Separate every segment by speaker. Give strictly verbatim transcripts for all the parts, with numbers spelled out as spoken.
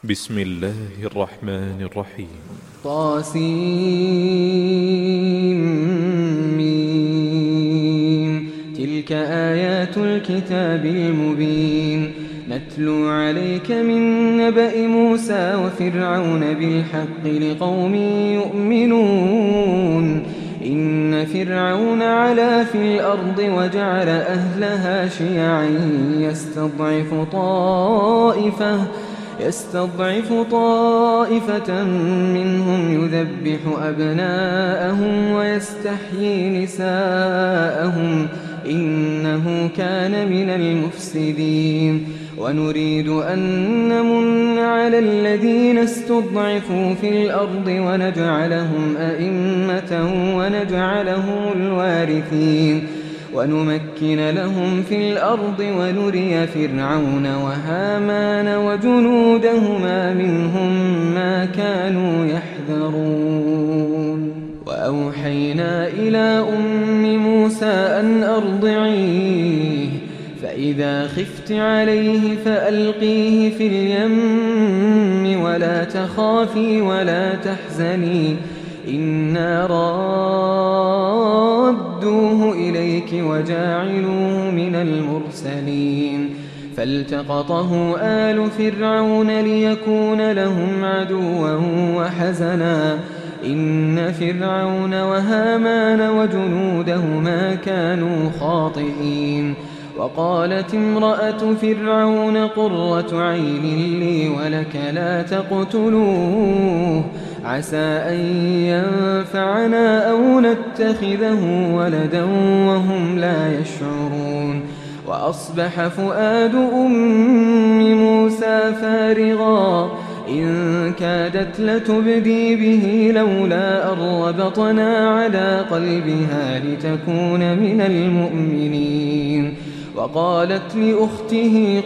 Speaker 1: بسم الله الرحمن الرحيم.
Speaker 2: طاسيم. تلك آيات الكتاب المبين. نتلو عليك من نبأ موسى وفرعون بالحق لقوم يؤمنون. إن فرعون علا في الأرض وجعل أهلها شيعا يستضعف طائفة يستضعف طائفة منهم يذبح أبناءهم ويستحيي نساءهم إنه كان من المفسدين. ونريد أن نمن على الذين استضعفوا في الأرض ونجعلهم أئمة ونجعلهم الوارثين ونمكن لهم في الأرض ونري فرعون وهامان وجنودهما منهم ما كانوا يحذرون. وأوحينا إلى أم موسى أن أرضعيه فإذا خفت عليه فألقيه في اليم ولا تخافي ولا تحزني إنا رادوه إليك وجاعلوه من المرسلين. فالتقطه آل فرعون ليكون لهم عدوا وحزنا إن فرعون وهامان وجنودهما كانوا خاطئين. وقالت امرأة فرعون قرة عين لي ولك لا تقتلوه عسى أن ينفعنا أو نتخذه ولدا وهم لا يشعرون. وأصبح فؤاد أم موسى فارغا إن كادت لتبدي به لولا أن ربطنا على قلبها لتكون من المؤمنين. وقالت لأخته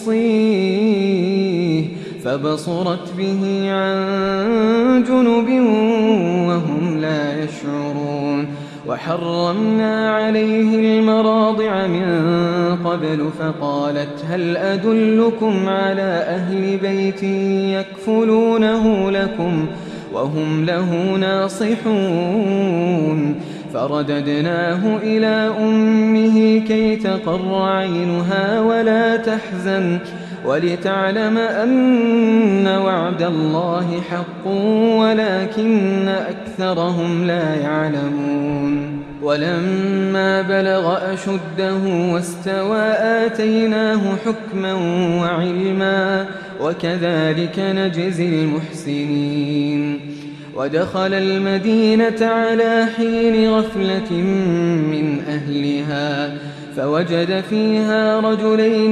Speaker 2: قصيه فبصرت به عن جنب وهم لا يشعرون. وحرمنا عليه المراضع من قبل فقالت هل أدلكم على أهل بيت يكفلونه لكم وهم له ناصحون. فرددناه إلى أمه كي تقر عينها ولا تحزن ولتعلم أن وعد الله حق ولكن أكثرهم لا يعلمون. ولما بلغ أشده واستوى آتيناه حكما وعلما وكذلك نجزي المحسنين. ودخل المدينة على حين غفلة من أهلها فوجد فيها رجلين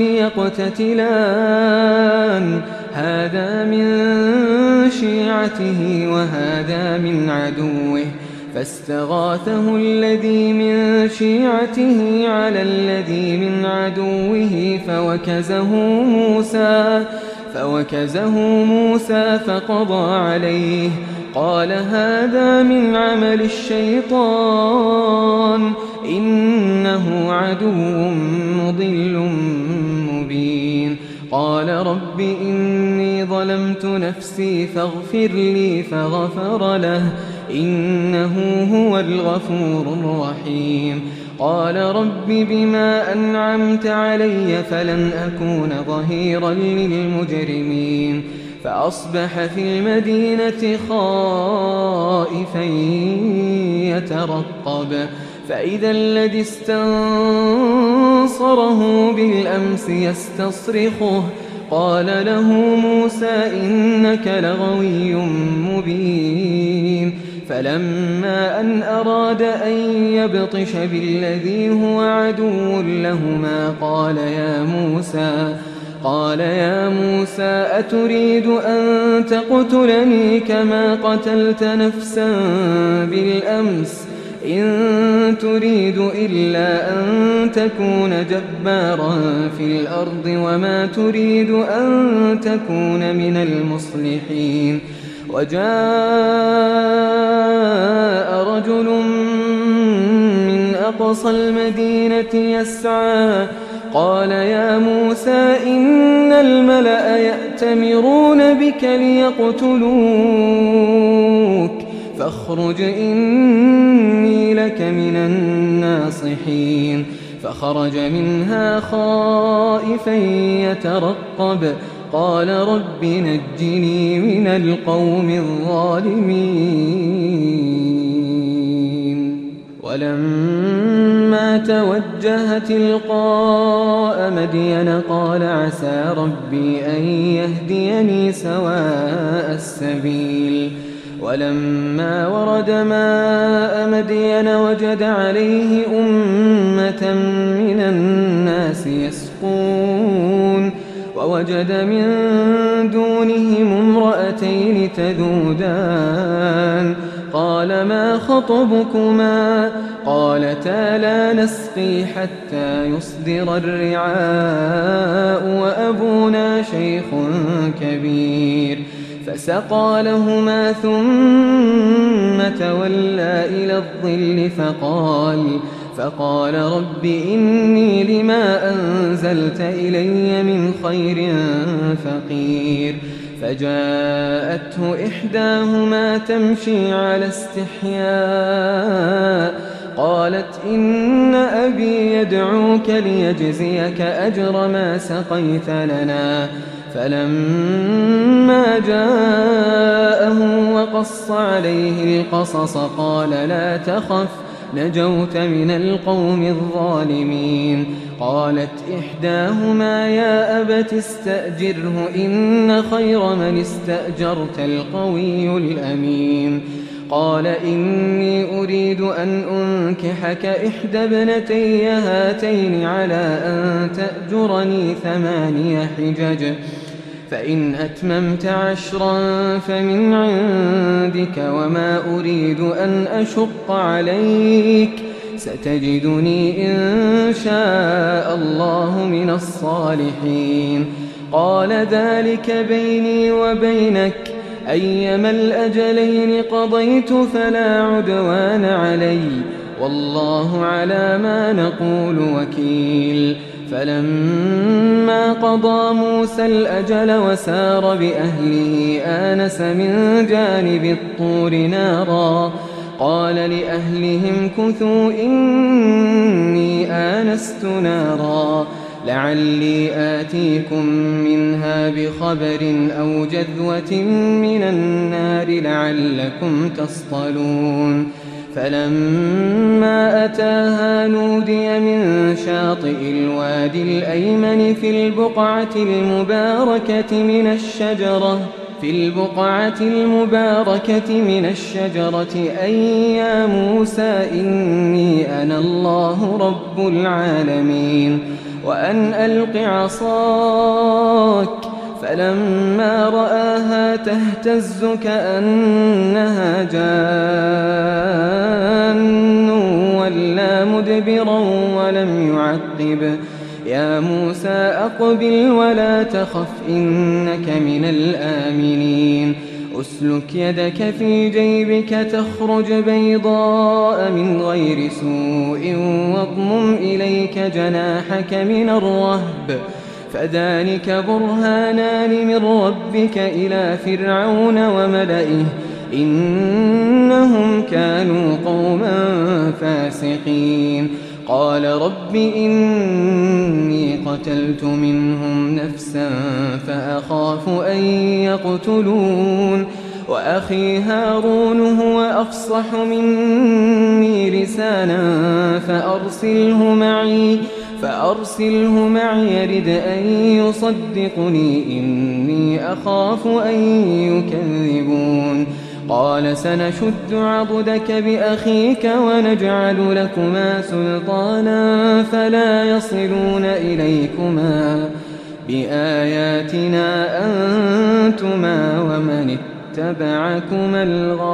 Speaker 2: يقتتلان هذا من شيعته وهذا من عدوه فاستغاثه الذي من شيعته على الذي من عدوه فوكزه موسى فوكزه موسى فقضى عليه قال هذا من عمل الشيطان إنه عدو مضل مبين. قال رب إني ظلمت نفسي فاغفر لي فغفر له إنه هو الغفور الرحيم. قال رب بما أنعمت علي فلن أكون ظهيرا للمجرمين. فأصبح في المدينة خائفا يترقب فإذا الذي استنصره بالأمس يستصرخه قال له موسى إنك لغوي مبين. فلما أن أراد أن يبطش بالذي هو عدو لهما قال يا موسى قال يا موسى أتريد أن تقتلني كما قتلت نفسا بالأمس إن تريد إلا أن تكون جبارا في الأرض وما تريد أن تكون من المصلحين. وجاء رجل من أقصى المدينة يسعى قال يا موسى إن الملأ يأتمرون بك ليقتلوك فاخرج إني لك من الناصحين فخرج منها خائفا يترقب قال رب نجني من القوم الظالمين ولما توجه تلقاء مدين قال عسى ربي أن يهديني سواء السبيل ولما ورد ماء مدين وجد عليه أمة من الناس يسقون ووجد من دونهم امرأتين تذودان قال ما خطبكما قالتا لا نسقي حتى يصدر الرعاء وأبونا شيخ كبير فسقى لهما ثم تولى إلى الظل فقال فقال رب إني لما أنزلت إلي من خير فقير فجاءته إحداهما تمشي على استحياء قالت إن أبي يدعوك ليجزيك أجر ما سقيت لنا فلما جاءه وقص عليه القصص قال لا تخف نجوت من القوم الظالمين قالت إحداهما يا أبت استأجره إن خير من استأجرت القوي الأمين قال إني أريد أن أنكحك إحدى ابنتي هاتين على أن تأجرني ثماني حجج فإن أتممت عشرا فمن عندك وما أريد أن أشق عليك ستجدني إن شاء الله من الصالحين قال ذلك بيني وبينك أيما الأجلين قضيت فلا عدوان علي والله على ما نقول وكيل فلما قضى موسى الأجل وسار بأهله آنس من جانب الطور نارا قال لأهلهم كثوا إني آنست نارا لعلي آتيكم منها بخبر أو جذوة من النار لعلكم تصطلون فلما أتاها نودي من شاطئ الوادي الأيمن في البقعة المباركة من الشجرة في البقعة المباركة من الشجرة أي يا موسى إني أنا الله رب العالمين وأن ألق عصاك فلما رآها تهتز كأنها جان ولا مدبرا ولم يعقب يا موسى أقبل ولا تخف إنك من الآمنين أسلك يدك في جيبك تخرج بيضاء من غير سوء واضمم إليك جناحك من الرهب فذلك برهانان من ربك إلى فرعون وملئه إنهم كانوا قوما فاسقين قال رب إني قتلت منهم نفسا فأخاف أن يقتلون وأخي هارون هو أفصح مني لسانا فأرسله معي فأرسله معي يرد أن يصدقني إني أخاف أن يكذبون قال سنشد عضدك بأخيك ونجعل لكما سلطانا فلا يصلون إليكما بآياتنا أنتما ومن اتبعكما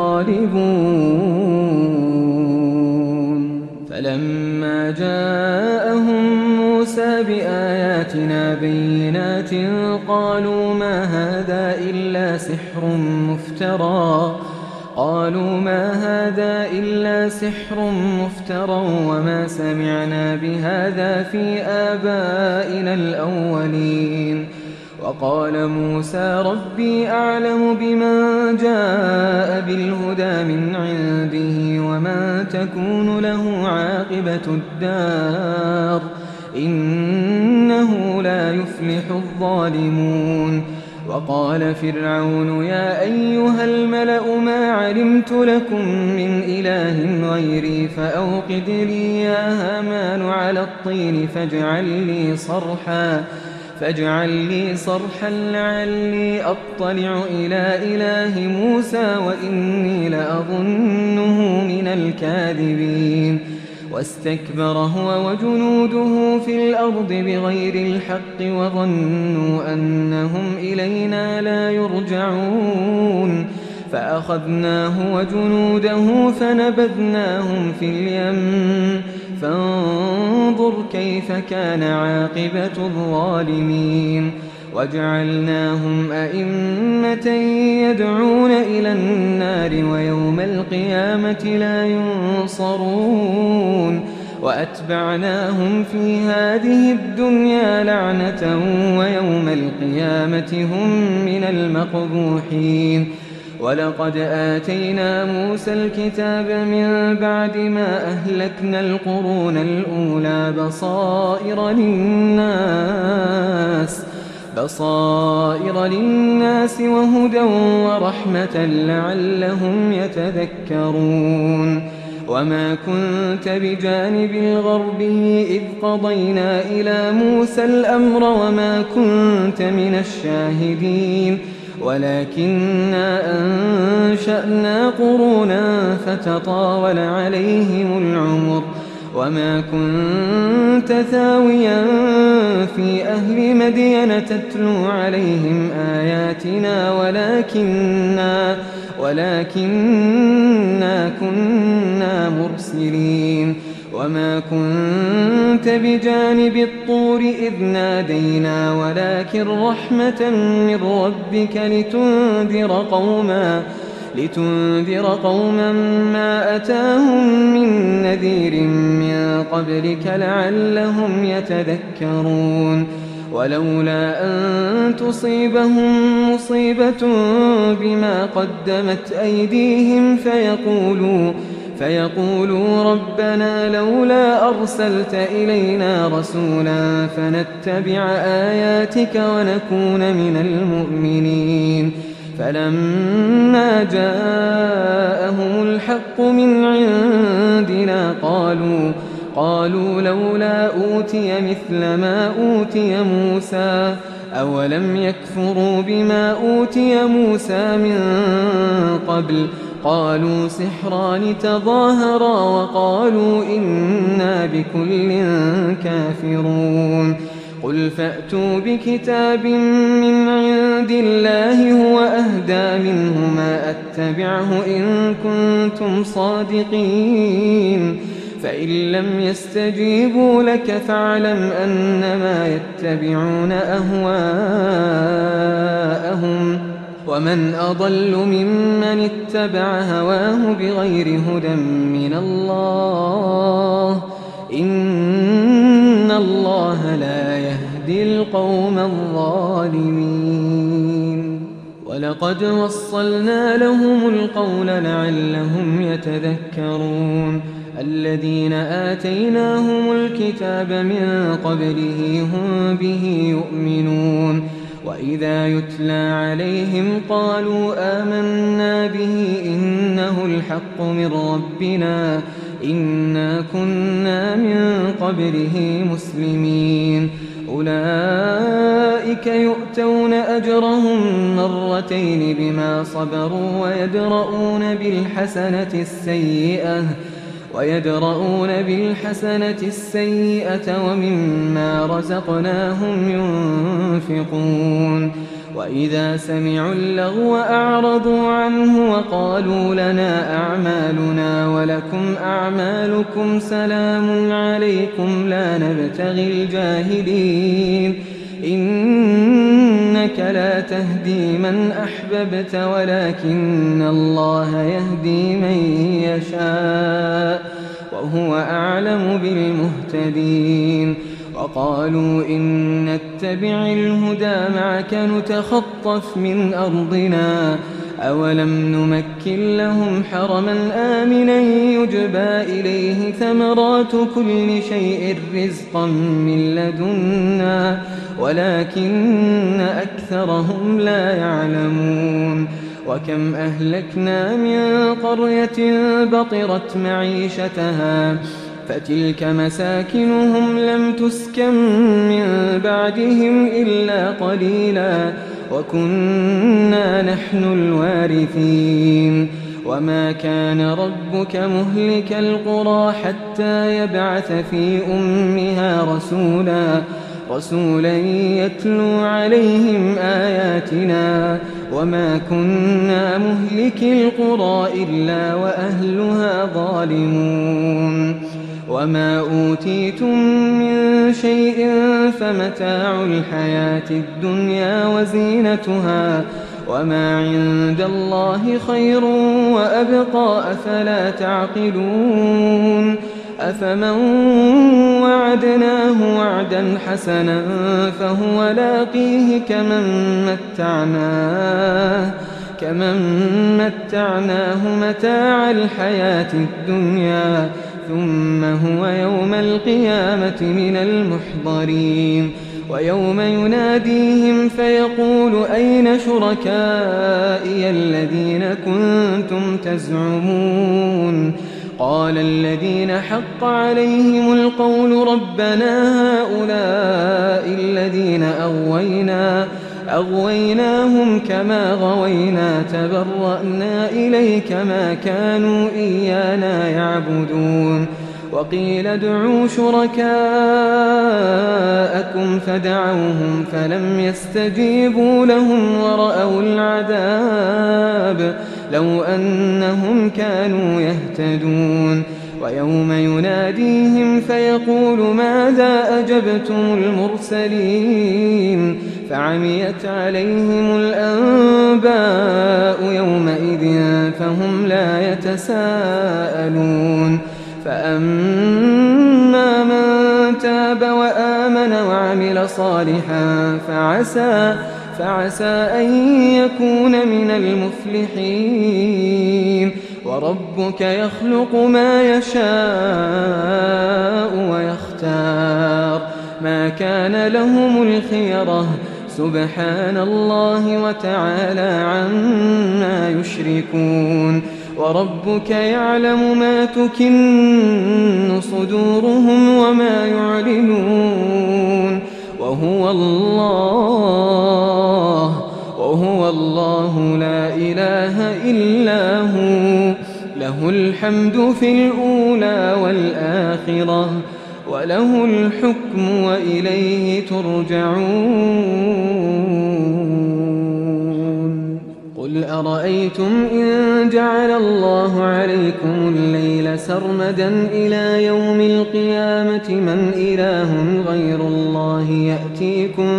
Speaker 2: الغالبون فلما جاءهم موسى بآياتنا بينات قالوا ما هذا إلا سحر مفترى قالوا ما هذا إلا سحر مفترى وما سمعنا بهذا في آبائنا الأولين. وقال موسى ربي أعلم بمن جاء بالهدى من عنده ومن تكون له عاقبة الدار إنه لا يفلح الظالمون. وقال فرعون يا أيها الملأ ما علمت لكم من إله غيري فأوقد لي يا هامان على الطين فاجعل لي صرحا فاجعل لي صرحا لعلي أطلع إلى إله موسى وإني لأظنه من الكاذبين. واستكبر هو وجنوده في الأرض بغير الحق وظنوا أنهم إلينا لا يرجعون فأخذناه وجنوده فنبذناهم في اليم فانظر كيف كان عاقبة الظالمين. وجعلناهم أئمة يدعون إلى النار ويوم القيامة لا ينصرون. وأتبعناهم في هذه الدنيا لعنة ويوم القيامة هم من المقبوحين. ولقد آتينا موسى الكتاب من بعد ما أهلكنا القرون الأولى بصائر للناس بصائر للناس وهدى ورحمة لعلهم يتذكرون. وما كنت بجانب الغربي إذ قضينا إلى موسى الأمر وما كنت من الشاهدين ولكننا أنشأنا قرونا فتطاول عليهم العمر وما كنت ثاويا في أهل مدين تتلو عليهم آياتنا ولكننا, ولكننا كنا مرسلين. وما كنت بجانب الطور إذ نادينا ولكن رحمة من ربك لتنذر قوما لتنذر قوما ما أتاهم من نذير من قبلك لعلهم يتذكرون. ولولا أن تصيبهم مصيبة بما قدمت أيديهم فيقولوا فيقولوا ربنا لولا أرسلت إلينا رسولا فنتبع آياتك ونكون من المؤمنين. فلما جاءهم الحق من عندنا قالوا قالوا لولا أوتي مثل ما أوتي موسى أولم يكفروا بما أوتي موسى من قبل قالوا سحران تظاهرا وقالوا إنا بكل كافرون. قل فأتوا بكتاب من عند الله هو أهدى منه ما أتبعه إن كنتم صادقين فإن لم يستجيبوا لك فاعلم أنما يتبعون أهواءهم ومن أضل ممن اتبع هواه بغير هدى من الله إن الله لا يهدي القوم الظالمين. ولقد وصلنا لهم القول لعلهم يتذكرون. الذين آتيناهم الكتاب من قبله هم به يؤمنون وإذا يتلى عليهم قالوا آمنا به إنه الحق من ربنا إنا كنا من قبله مسلمين. أولئك يؤتون أجرهم مرتين بما صبروا ويدرؤون بالحسنة السيئة ويدرؤون بالحسنة السيئة ومما رزقناهم ينفقون. وإذا سمعوا اللغو أعرضوا عنه وقالوا لنا أعمالنا ولكم أعمالكم سلام عليكم لا نبتغي الجاهلين إنك لا لا تهدي من أحببت ولكن الله يهدي من يشاء وهو أعلم بالمهتدين. وقالوا إن نتبع الهدى معك نتخطف من أرضنا أولم نمكن لهم حرما آمنا يجبى إليه ثمرات كل شيء رزقا من لدنا ولكن أكثرهم لا يعلمون. وكم أهلكنا من قرية بطرت معيشتها فتلك مساكنهم لم تسكن من بعدهم إلا قليلا وكنا نحن الوارثين. وما كان ربك مهلك القرى حتى يبعث في أمها رسولا رسولا يتلو عليهم آياتنا وما كنا مهلك القرى إلا وأهلها ظالمون. وما أوتيتم من شيء فمتاع الحياة الدنيا وزينتها وما عند الله خير وأبقى أفلا تعقلون. أفمن وعدناه وعدا حسنا فهو لاقيه كمن متعناه كمن متعناه متاع الحياة الدنيا ثم هو يوم القيامة من المحضرين. ويوم يناديهم فيقول أين شركائي الذين كنتم تزعمون قال الذين حق عليهم القول ربنا هؤلاء الذين أغوينا أغويناهم كما غوينا تبرأنا إليك ما كانوا إيانا يعبدون. وقيل ادعوا شركاءكم فدعوهم فلم يستجيبوا لهم ورأوا العذاب لو أنهم كانوا يهتدون. ويوم يناديهم فيقول ماذا أجبتم المرسلين فعميت عليهم الأنباء يومئذ فهم لا يتساءلون. فأما من تاب وآمن وعمل صالحا فعسى, فعسى أن يكون من المفلحين. وربك يخلق ما يشاء ويختار ما كان لهم الخيرة سبحان الله وتعالى عما يشركون. وربك يعلم ما تكن صدورهم وما يعلنون وهو الله وهو الله لا إله إلا هو له الحمد في الأولى والآخرة وله الحكم وإليه ترجعون. قل أرأيتم إن جعل الله عليكم الليل سرمدا إلى يوم القيامة من إله غير الله يأتيكم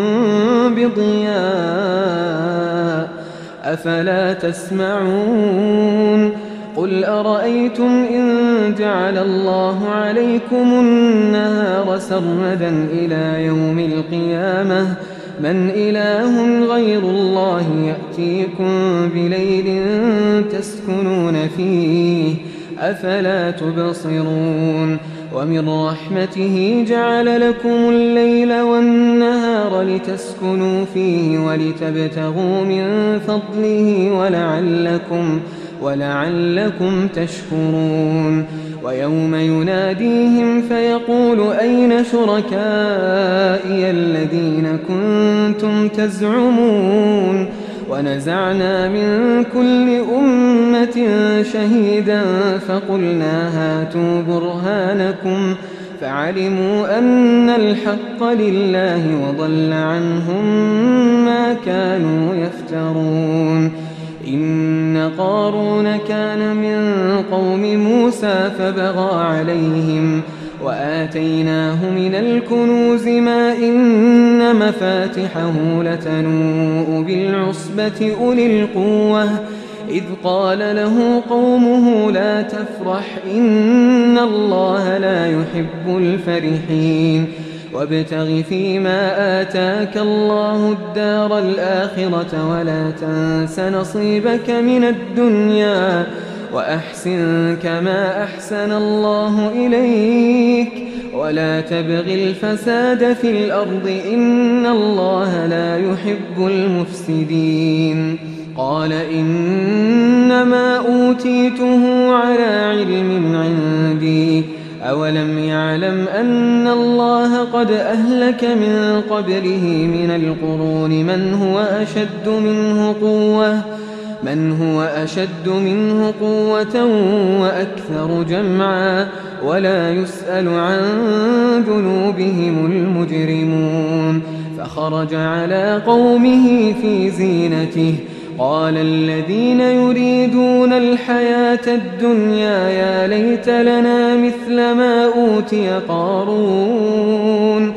Speaker 2: بضياء أفلا تسمعون. قل أرأيتم إن جعل الله عليكم النهار سرمدا إلى يوم القيامة من إله غير الله يأتيكم بليل تسكنون فيه أفلا تبصرون. ومن رحمته جعل لكم الليل والنهار لتسكنوا فيه ولتبتغوا من فضله ولعلكم ولعلكم تشكرون. ويوم يناديهم فيقول أين شركائي الذين كنتم تزعمون ونزعنا من كل أمة شهيدا فقلنا هاتوا برهانكم فعلموا أن الحق لله وضل عنهم ما كانوا يفترون. إن قارون كان من قوم موسى فبغى عليهم وآتيناه من الكنوز ما إن مفاتحه لتنوء بالعصبة أولي القوة إذ قال له قومه لا تفرح إن الله لا يحب الفرحين وابتغ فيما آتاك الله الدار الآخرة ولا تنس نصيبك من الدنيا وأحسن كما أحسن الله إليك ولا تبغ الفساد في الأرض إن الله لا يحب المفسدين قال إنما أوتيته على علم عندي أولم يعلم أن الله قد أهلك من قبله من القرون من هو أشد منه قوة من هو أشد منه قوة وأكثر جمعا ولا يسأل عن ذنوبهم المجرمون فخرج على قومه في زينته قال الذين يريدون الحياة الدنيا يا ليت لنا مثل ما أوتي قارون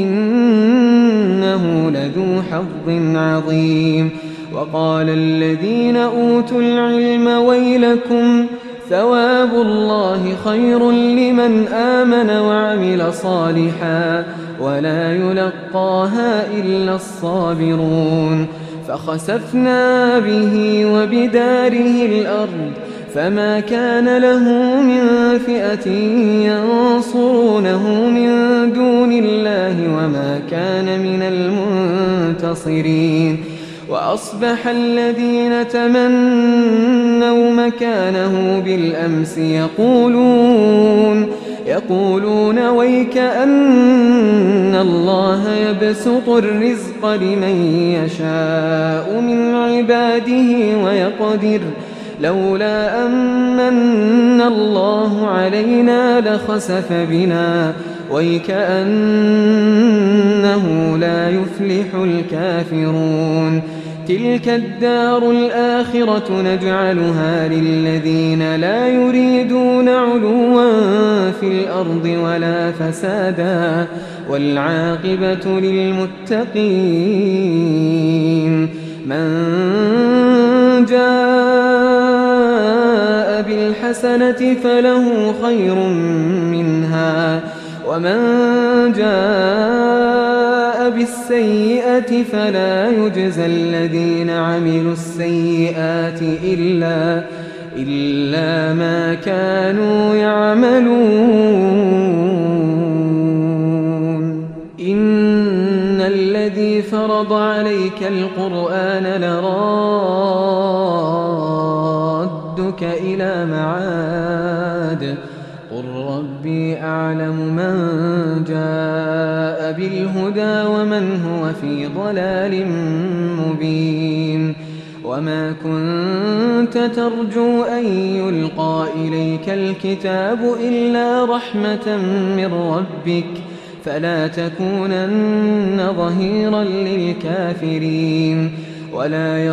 Speaker 2: إنه لذو حظ عظيم وقال الذين أوتوا العلم ويلكم ثواب الله خير لمن آمن وعمل صالحا ولا يلقاها إلا الصابرون فخسفنا به وبداره الأرض فما كان له من فئة ينصرونه من دون الله وما كان من المنتصرين وأصبح الذين تمنوا مكانه بالأمس يقولون يقولون ويك أن الله يبسط الرزق لمن يشاء من عباده ويقدر لولا أمن الله علينا لخسف بنا ويك أنه لا يفلح الكافرون تلك الدار الآخرة نجعلها للذين لا يريدون علوا في الأرض ولا فسادا والعاقبة للمتقين من جاء بالحسنة فله خير منها ومن جاء بالسيئة فلا يجزى الذين عملوا السيئات إلا, إلا ما كانوا يعملون إن الذي فرض عليك القرآن لرادك إلى معاد قل ربي أعلم من جاء بالهدى ومن هو في ضلال مبين وما كنت ترجو أن يلقى إليك الكتاب إلا رحمة من ربك فلا تكونن ظهيرا للكافرين ولا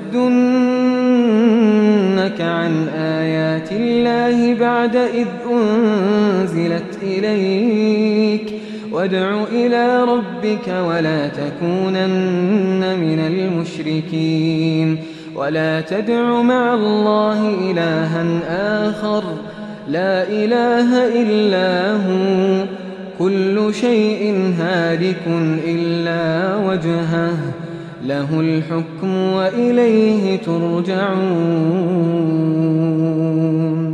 Speaker 2: يصدنك عن آيات الله بعد إذ أنزلت إليك وادع إلى ربك ولا تكونن من المشركين ولا تدع مع الله إلها آخر لا إله إلا هو كل شيء هالك إلا وجهه له الحكم وإليه ترجعون